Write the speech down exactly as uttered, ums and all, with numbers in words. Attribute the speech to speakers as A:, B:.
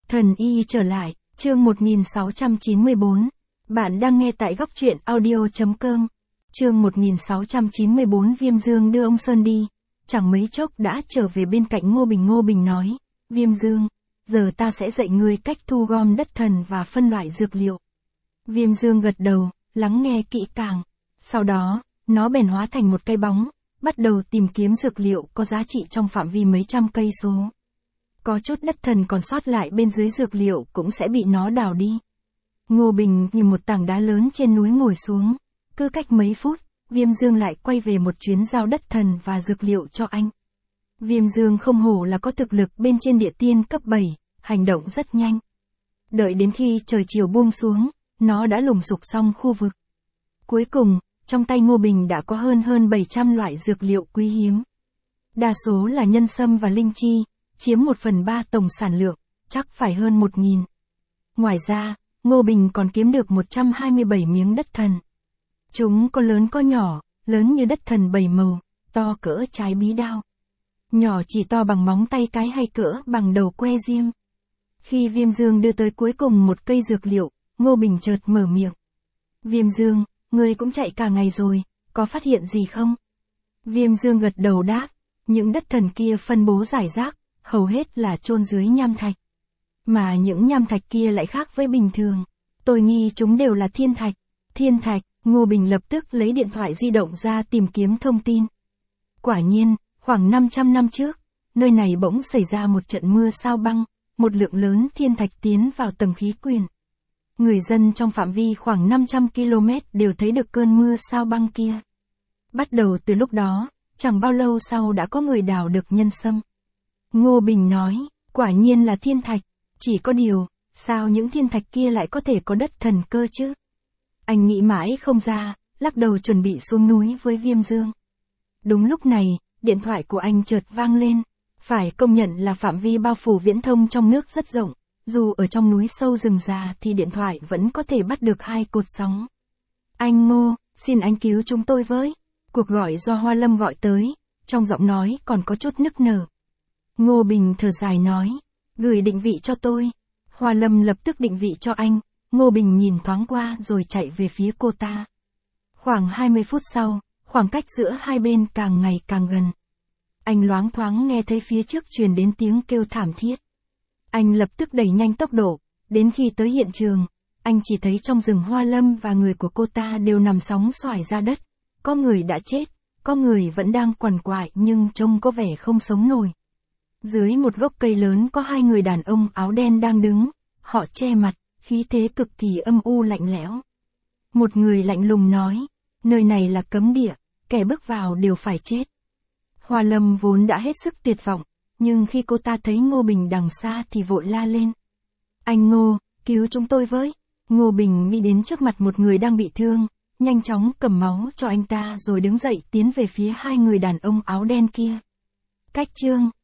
A: Thần y trở lại, chương một nghìn sáu trăm chín mươi bốn. Bạn đang nghe tại góc truyện audio.com. Chương một nghìn sáu trăm chín mươi bốn. Viêm Dương đưa ông Sơn đi. Chẳng mấy chốc đã trở về bên cạnh Ngô Bình. Ngô Bình nói, Viêm Dương, giờ ta sẽ dạy ngươi cách thu gom đất thần và phân loại dược liệu. Viêm Dương gật đầu, lắng nghe kỹ càng. Sau đó, nó bèn hóa thành một cây bóng, bắt đầu tìm kiếm dược liệu có giá trị trong phạm vi mấy trăm cây số. Có chút đất thần còn sót lại bên dưới dược liệu cũng sẽ bị nó đào đi. Ngô Bình nhìn một tảng đá lớn trên núi ngồi xuống. Cứ cách mấy phút, Viêm Dương lại quay về một chuyến giao đất thần và dược liệu cho anh. Viêm Dương không hổ là có thực lực bên trên địa tiên cấp bảy, hành động rất nhanh. Đợi đến khi trời chiều buông xuống, nó đã lùng sục xong khu vực. Cuối cùng, trong tay Ngô Bình đã có hơn hơn bảy trăm loại dược liệu quý hiếm. Đa số là nhân sâm và linh chi, chiếm một phần ba tổng sản lượng, chắc phải hơn một nghìn. Ngoài ra, Ngô Bình còn kiếm được một trăm hai mươi bảy miếng đất thần. Chúng có lớn có nhỏ, lớn như đất thần bảy màu, to cỡ trái bí đao. Nhỏ chỉ to bằng móng tay cái hay cỡ bằng đầu que diêm. Khi Viêm Dương đưa tới cuối cùng một cây dược liệu, Ngô Bình chợt mở miệng. Viêm Dương, ngươi cũng chạy cả ngày rồi, có phát hiện gì không? Viêm Dương gật đầu đáp, những đất thần kia phân bố rải rác, hầu hết là chôn dưới nham thạch. Mà những nham thạch kia lại khác với bình thường. Tôi nghi chúng đều là thiên thạch. Thiên thạch, Ngô Bình lập tức lấy điện thoại di động ra tìm kiếm thông tin. Quả nhiên, khoảng năm trăm năm trước, nơi này bỗng xảy ra một trận mưa sao băng, một lượng lớn thiên thạch tiến vào tầng khí quyển. Người dân trong phạm vi khoảng năm trăm ki lô mét đều thấy được cơn mưa sao băng kia. Bắt đầu từ lúc đó, chẳng bao lâu sau đã có người đào được nhân sâm. Ngô Bình nói, quả nhiên là thiên thạch, chỉ có điều, sao những thiên thạch kia lại có thể có đất thần cơ chứ? Anh nghĩ mãi không ra, lắc đầu chuẩn bị xuống núi với Viêm Dương. Đúng lúc này, điện thoại của anh chợt vang lên. Phải công nhận là phạm vi bao phủ viễn thông trong nước rất rộng, dù ở trong núi sâu rừng già thì điện thoại vẫn có thể bắt được hai cột sóng. Anh Ngô, xin anh cứu chúng tôi với. Cuộc gọi do Hoa Lâm gọi tới, trong giọng nói còn có chút nức nở. Ngô Bình thở dài nói, gửi định vị cho tôi. Hoa Lâm lập tức định vị cho anh, Ngô Bình nhìn thoáng qua rồi chạy về phía cô ta. Khoảng hai mươi phút sau, khoảng cách giữa hai bên càng ngày càng gần. Anh loáng thoáng nghe thấy phía trước truyền đến tiếng kêu thảm thiết. Anh lập tức đẩy nhanh tốc độ, đến khi tới hiện trường, anh chỉ thấy trong rừng Hoa Lâm và người của cô ta đều nằm sóng xoài ra đất. Có người đã chết, có người vẫn đang quằn quại nhưng trông có vẻ không sống nổi. Dưới một gốc cây lớn có hai người đàn ông áo đen đang đứng, họ che mặt, khí thế cực kỳ âm u lạnh lẽo. Một người lạnh lùng nói, nơi này là cấm địa, kẻ bước vào đều phải chết. Hoa Lâm vốn đã hết sức tuyệt vọng, nhưng khi cô ta thấy Ngô Bình đằng xa thì vội la lên. Anh Ngô, cứu chúng tôi với. Ngô Bình nghĩ đến trước mặt một người đang bị thương, nhanh chóng cầm máu cho anh ta rồi đứng dậy tiến về phía hai người đàn ông áo đen kia. Cách chương